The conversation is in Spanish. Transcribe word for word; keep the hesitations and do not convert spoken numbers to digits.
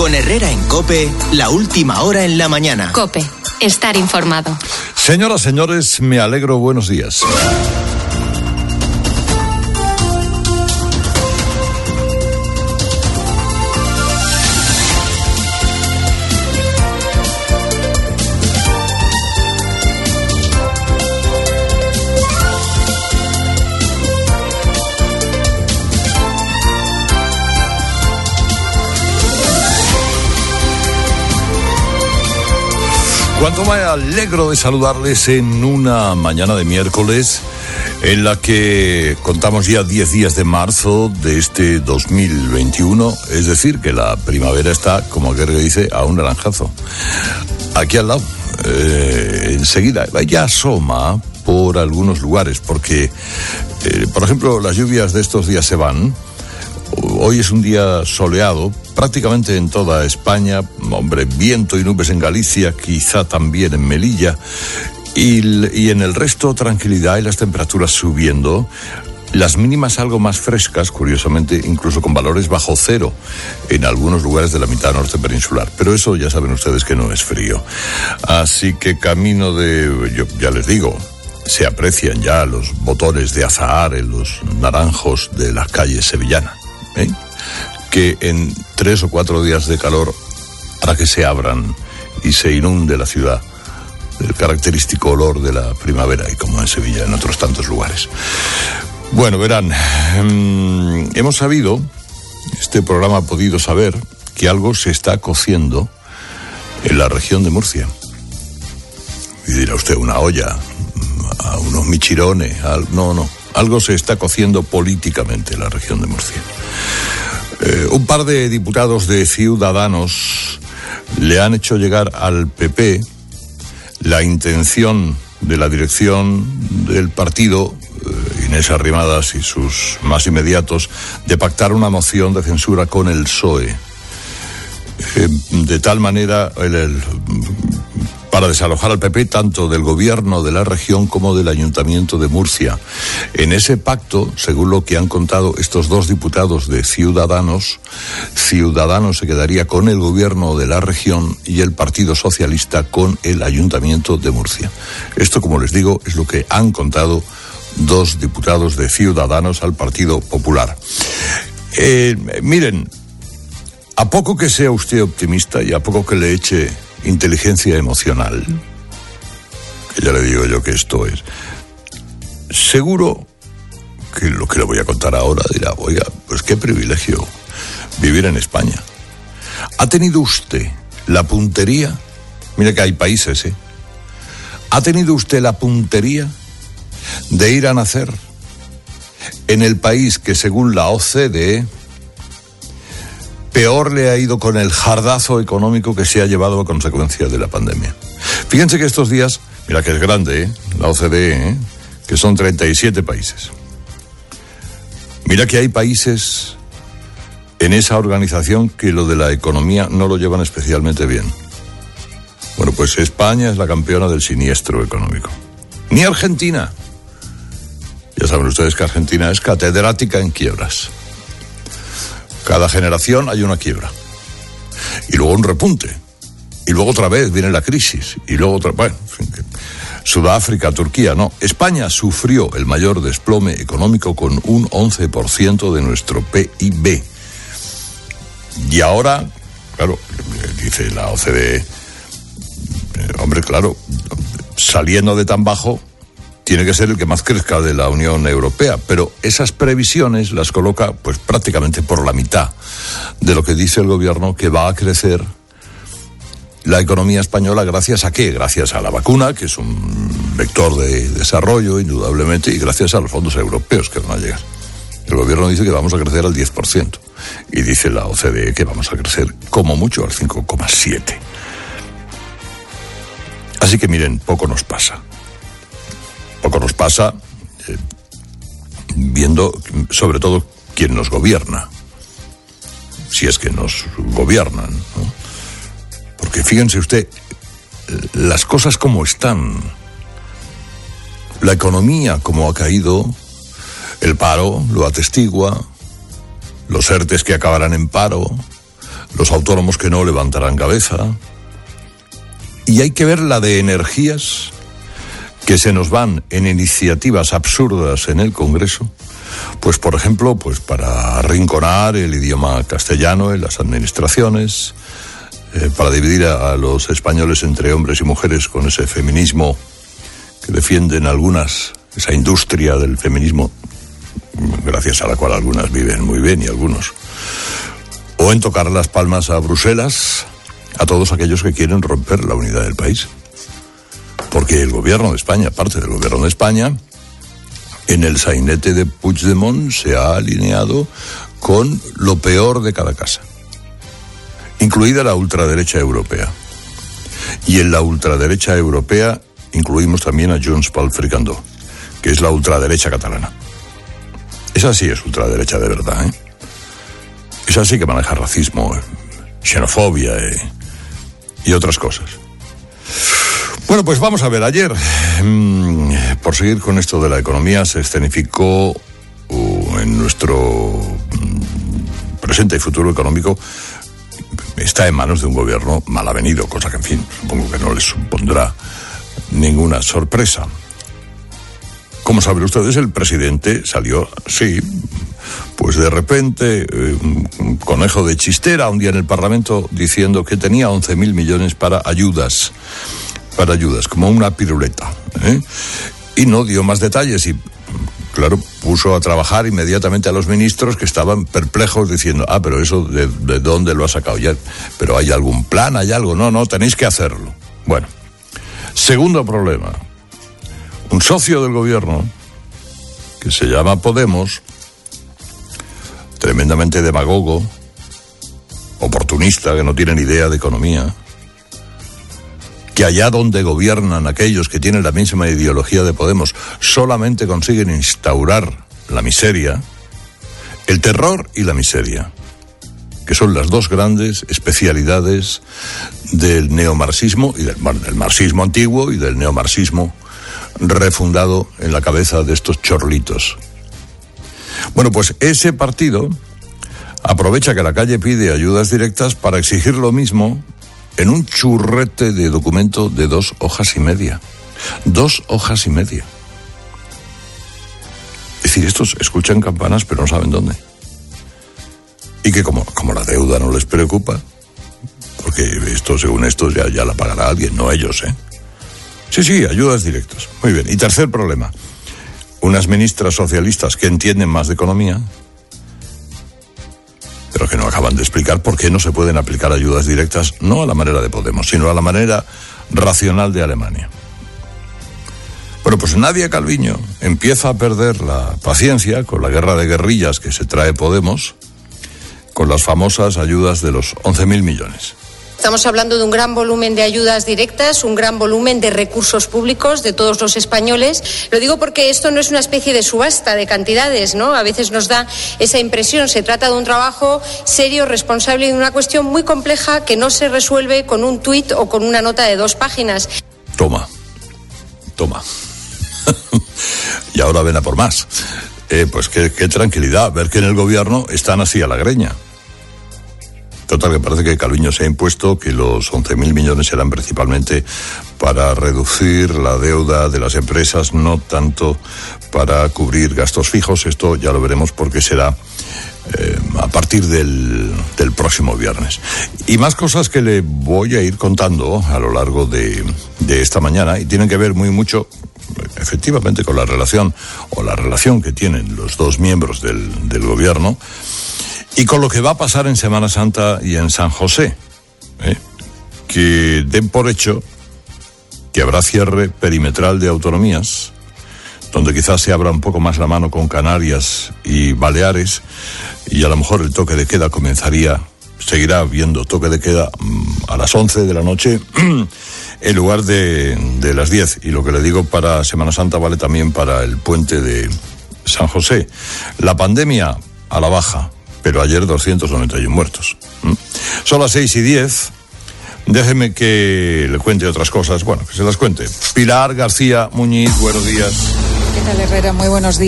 Con Herrera en COPE, la última hora en la mañana. COPE, estar informado. Señoras, señores, me alegro, buenos días. Cuánto me alegro de saludarles en una mañana de miércoles en la que contamos ya diez días de marzo de este dos mil veintiuno, es decir, que la primavera está, como aquel que dice, a un naranjazo. Aquí al lado, eh, enseguida, ya asoma por algunos lugares, porque, eh, por ejemplo, las lluvias de estos días se van. Hoy es un día soleado, prácticamente en toda España, hombre, viento y nubes en Galicia, quizá también en Melilla, y, y en el resto tranquilidad y las temperaturas subiendo, las mínimas algo más frescas, curiosamente, incluso con valores bajo cero en algunos lugares de la mitad norte peninsular, pero eso ya saben ustedes que no es frío. Así que camino de, yo ya les digo, se aprecian ya los botones de azahar en los naranjos de las calles sevillanas. ¿Eh? Que en tres o cuatro días de calor hará que se abran y se inunde la ciudad el característico olor de la primavera, y como en Sevilla, en otros tantos lugares. Bueno, verán, mmm, hemos sabido, este programa ha podido saber, que algo se está cociendo en la región de Murcia. Y dirá usted, una olla, a unos michirones, al... no, no. Algo se está cociendo políticamente en la región de Murcia. Eh, un par de diputados de Ciudadanos le han hecho llegar al P P la intención de la dirección del partido, eh, Inés Arrimadas y sus más inmediatos, de pactar una moción de censura con el P S O E. Eh, de tal manera, el, el para desalojar al P P tanto del gobierno de la región como del Ayuntamiento de Murcia. En ese pacto, según lo que han contado estos dos diputados de Ciudadanos, Ciudadanos se quedaría con el gobierno de la región y el Partido Socialista con el Ayuntamiento de Murcia. Esto, como les digo, es lo que han contado dos diputados de Ciudadanos al Partido Popular. Eh, miren, a poco que sea usted optimista y a poco que le eche inteligencia emocional, que ya le digo yo que esto es, seguro que lo que le voy a contar ahora dirá, oiga, pues qué privilegio vivir en España. ¿Ha tenido usted la puntería? Mira que hay países, ¿eh? ¿Ha tenido usted la puntería de ir a nacer en el país que, según la O C D E, peor le ha ido con el jardazo económico que se ha llevado a consecuencia de la pandemia? Fíjense que estos días, mira que es grande, ¿eh? La O C D E, ¿eh? Que son treinta y siete países. Mira que hay países en esa organización que lo de la economía no lo llevan especialmente bien. Bueno, pues España es la campeona del siniestro económico. Ni Argentina. Ya saben ustedes que Argentina es catedrática en quiebras. Cada generación hay una quiebra. Y luego un repunte. Y luego otra vez viene la crisis. Y luego otra... Bueno, Sudáfrica, Turquía, no. España sufrió el mayor desplome económico con un once por ciento de nuestro P I B. Y ahora, claro, dice la O C D E, hombre, claro, saliendo de tan bajo, tiene que ser el que más crezca de la Unión Europea, pero esas previsiones las coloca pues prácticamente por la mitad de lo que dice el gobierno que va a crecer la economía española. ¿Gracias a qué? Gracias a la vacuna, que es un vector de desarrollo indudablemente, y gracias a los fondos europeos que van a llegar. El gobierno dice que vamos a crecer al diez por ciento y dice la O C D E que vamos a crecer como mucho al cinco coma siete por ciento. Así que miren, poco nos pasa. Poco nos pasa eh, viendo sobre todo quién nos gobierna, si es que nos gobiernan, ¿no? Porque fíjense usted, las cosas como están, la economía como ha caído, el paro lo atestigua, los ERTES que acabarán en paro, los autónomos que no levantarán cabeza. Y hay que ver la de energías que se nos van en iniciativas absurdas en el Congreso, pues por ejemplo, pues para arrinconar el idioma castellano en las administraciones, eh, para dividir a, a los españoles entre hombres y mujeres con ese feminismo que defienden algunas, esa industria del feminismo, gracias a la cual algunas viven muy bien y algunos, o en tocar las palmas a Bruselas, a todos aquellos que quieren romper la unidad del país. Porque el gobierno de España, parte del gobierno de España, en el sainete de Puigdemont se ha alineado con lo peor de cada casa, incluida la ultraderecha europea. Y en la ultraderecha europea incluimos también a Junts pel Fricandó, que es la ultraderecha catalana. Esa sí es ultraderecha de verdad, ¿eh? Esa sí que maneja racismo, xenofobia eh, y otras cosas. Bueno, pues vamos a ver, ayer, mmm, por seguir con esto de la economía, se escenificó uh, en nuestro mmm, presente y futuro económico, está en manos de un gobierno mal avenido, cosa que, en fin, supongo que no les supondrá ninguna sorpresa. Como saben ustedes, el presidente salió, sí, pues de repente, eh, un conejo de chistera, un día en el Parlamento, diciendo que tenía once mil millones para ayudas. para ayudas, como una piruleta, ¿eh? Y no dio más detalles y, claro, puso a trabajar inmediatamente a los ministros que estaban perplejos diciendo, ah, pero eso, ¿de, de dónde lo ha sacado ya? ¿Pero hay algún plan, hay algo? No, no, tenéis que hacerlo. Bueno, segundo problema, un socio del gobierno, que se llama Podemos, tremendamente demagogo, oportunista, que no tiene ni idea de economía, que allá donde gobiernan aquellos que tienen la misma ideología de Podemos solamente consiguen instaurar la miseria, el terror y la miseria, que son las dos grandes especialidades del neomarxismo y del, bueno, del marxismo antiguo y del neomarxismo refundado en la cabeza de estos chorlitos. Bueno, pues ese partido aprovecha que la calle pide ayudas directas para exigir lo mismo en un churrete de documento de dos hojas y media. Dos hojas y media. Es decir, estos escuchan campanas pero no saben dónde. Y que como, como la deuda no les preocupa, porque esto, según estos, ya, ya la pagará alguien, no ellos, ¿eh? Sí, sí, ayudas directas. Muy bien. Y tercer problema. Unas ministras socialistas que entienden más de economía, pero que no acaban de explicar por qué no se pueden aplicar ayudas directas, no a la manera de Podemos, sino a la manera racional de Alemania. Bueno, pues Nadia Calviño empieza a perder la paciencia con la guerra de guerrillas que se trae Podemos, con las famosas ayudas de los once mil millones. Estamos hablando de un gran volumen de ayudas directas, un gran volumen de recursos públicos de todos los españoles. Lo digo porque esto no es una especie de subasta de cantidades, ¿no? A veces nos da esa impresión. Se trata de un trabajo serio, responsable y de una cuestión muy compleja que no se resuelve con un tuit o con una nota de dos páginas. Toma, toma. Y ahora ven a por más. Eh, pues qué, qué tranquilidad ver que en el gobierno están así a la greña. Total, que parece que Calviño se ha impuesto que los once mil millones serán principalmente para reducir la deuda de las empresas, no tanto para cubrir gastos fijos. Esto ya lo veremos porque será eh, a partir del, del próximo viernes. Y más cosas que le voy a ir contando a lo largo de, de esta mañana y tienen que ver muy mucho, efectivamente, con la relación o la relación que tienen los dos miembros del, del gobierno y con lo que va a pasar en Semana Santa y en San José, ¿eh? Que den por hecho que habrá cierre perimetral de autonomías, donde quizás se abra un poco más la mano con Canarias y Baleares, y a lo mejor el toque de queda comenzaría, seguirá habiendo toque de queda a las once de la noche en lugar de, de las diez. Y lo que le digo para Semana Santa vale también para el puente de San José. La pandemia a la baja, pero ayer doscientos noventa y uno muertos. ¿Mm? Son las seis y diez. Déjeme que le cuente otras cosas. Bueno, que se las cuente. Pilar García Muñiz, buenos días. ¿Qué tal, Herrera? Muy buenos días.